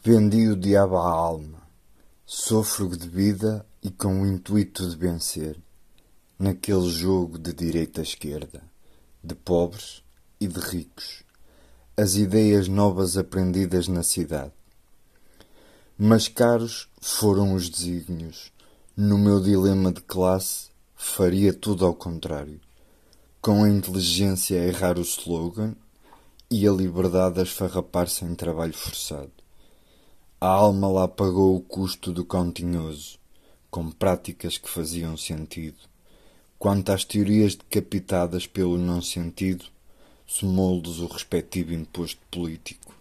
Vendi o diabo à alma, sôfrego de vida e com o intuito de vencer, naquele jogo de direita a esquerda, de pobres e de ricos, as ideias novas aprendidas na cidade. Mas caros foram os desígnios, no meu dilema de classe faria tudo ao contrário, com a inteligência a errar o slogan e a liberdade a esfarrapar-se em trabalho forçado. A alma lá pagou o custo do cão tinhoso, com práticas que faziam sentido. Quanto às teorias decapitadas pelo não sentido, somou-lhes o respectivo imposto político.